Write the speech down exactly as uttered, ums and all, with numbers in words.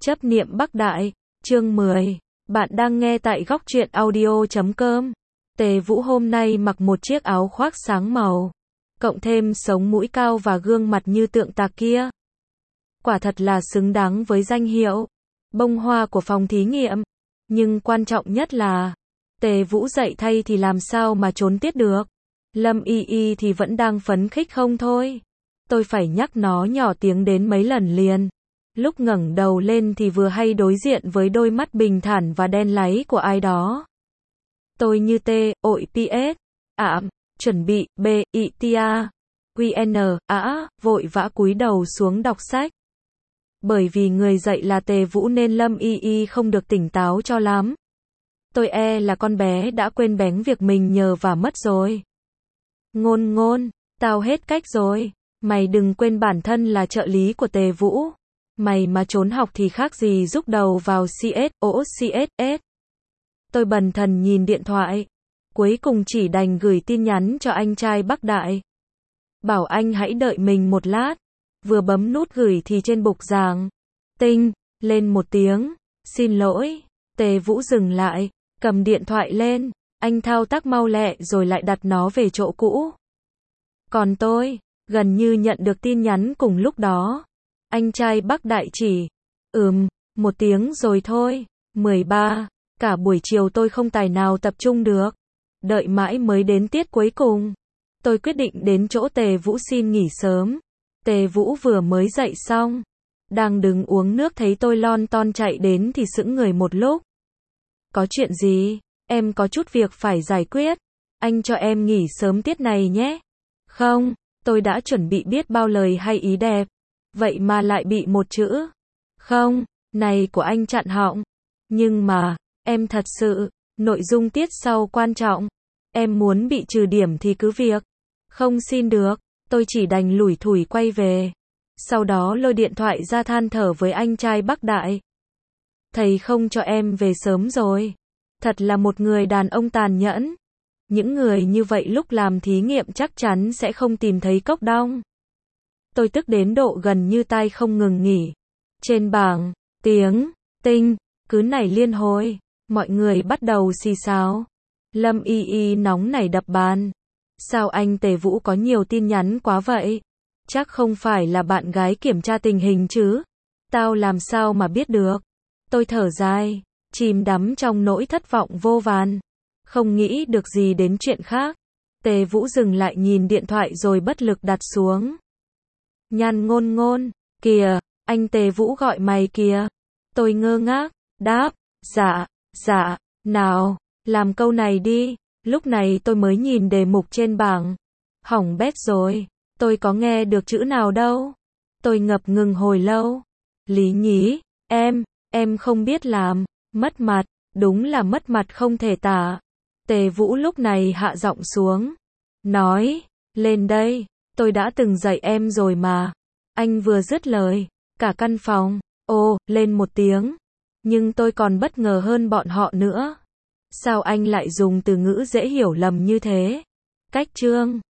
Chấp niệm Bắc Đại, chương mười. Bạn đang nghe tại góc truyện audio chấm com. Tề Vũ hôm nay mặc một chiếc áo khoác sáng màu, cộng thêm sống mũi cao và gương mặt như tượng tạc kia. Quả thật là xứng đáng với danh hiệu bông hoa của phòng thí nghiệm. Nhưng quan trọng nhất là, Tề Vũ dậy thay thì làm sao mà trốn tiết được. Lâm Y Y thì vẫn đang phấn khích không thôi. Tôi phải nhắc nó nhỏ tiếng đến mấy lần liền. Lúc ngẩng đầu lên thì vừa hay đối diện với đôi mắt bình thản và đen láy của ai đó. Tôi như tê, ội ps, ảm, chuẩn bị, b, i, tia, qn, ả, vội vã cúi đầu xuống đọc sách. Bởi vì người dậy là Tề Vũ nên Lâm Y Y không được tỉnh táo cho lắm. Tôi e là con bé đã quên bén việc mình nhờ và mất rồi. Ngôn ngôn, tao hết cách rồi. Mày đừng quên bản thân là trợ lý của Tề Vũ. Mày mà trốn học thì khác gì rúc đầu vào xê ét, ổ xê ét ét. Tôi bần thần nhìn điện thoại. Cuối cùng chỉ đành gửi tin nhắn cho anh trai Bắc Đại. Bảo anh hãy đợi mình một lát. Vừa bấm nút gửi thì trên bục giảng. Tinh, lên một tiếng. Xin lỗi. Tề Vũ dừng lại, cầm điện thoại lên. Anh thao tác mau lẹ rồi lại đặt nó về chỗ cũ. Còn tôi, gần như nhận được tin nhắn cùng lúc đó. Anh trai Bắc Đại chỉ, ừm, một tiếng rồi thôi. mười ba, cả buổi chiều tôi không tài nào tập trung được. Đợi mãi mới đến tiết cuối cùng. Tôi quyết định đến chỗ Tề Vũ xin nghỉ sớm. Tề Vũ vừa mới dậy xong. Đang đứng uống nước thấy tôi lon ton chạy đến thì sững người một lúc. Có chuyện gì? Em có chút việc phải giải quyết. Anh cho em nghỉ sớm tiết này nhé. Không, tôi đã chuẩn bị biết bao lời hay ý đẹp. Vậy mà lại bị một chữ không này của anh chặn họng. Nhưng mà, em thật sự, nội dung tiết sau quan trọng. Em muốn bị trừ điểm thì cứ việc. Không xin được, tôi chỉ đành lủi thủi quay về. Sau đó lôi điện thoại ra than thở với anh trai Bắc Đại. Thầy không cho em về sớm rồi. Thật là một người đàn ông tàn nhẫn. Những người như vậy lúc làm thí nghiệm chắc chắn sẽ không tìm thấy cốc đong. Tôi tức đến độ gần như tai không ngừng nghỉ. Trên bảng, tiếng, tinh, cứ nảy liên hồi. Mọi người bắt đầu xì xào. Lâm Y Y nóng nảy đập bàn. Sao anh Tề Vũ có nhiều tin nhắn quá vậy? Chắc không phải là bạn gái kiểm tra tình hình chứ? Tao làm sao mà biết được? Tôi thở dài, chìm đắm trong nỗi thất vọng vô vàn. Không nghĩ được gì đến chuyện khác. Tề Vũ dừng lại nhìn điện thoại rồi bất lực đặt xuống. Nhan ngôn ngôn, kìa, anh Tề Vũ gọi mày kìa. Tôi ngơ ngác, đáp, dạ, dạ, nào, làm câu này đi. Lúc này tôi mới nhìn đề mục trên bảng. Hỏng bét rồi, tôi có nghe được chữ nào đâu. Tôi ngập ngừng hồi lâu. Lý nhí, em, em không biết làm, mất mặt, đúng là mất mặt không thể tả. Tề Vũ lúc này hạ giọng xuống. Nói, lên đây, tôi đã từng dạy em rồi mà. Anh vừa dứt lời, cả căn phòng, ồ, lên một tiếng. Nhưng tôi còn bất ngờ hơn bọn họ nữa. Sao anh lại dùng từ ngữ dễ hiểu lầm như thế? Cách chương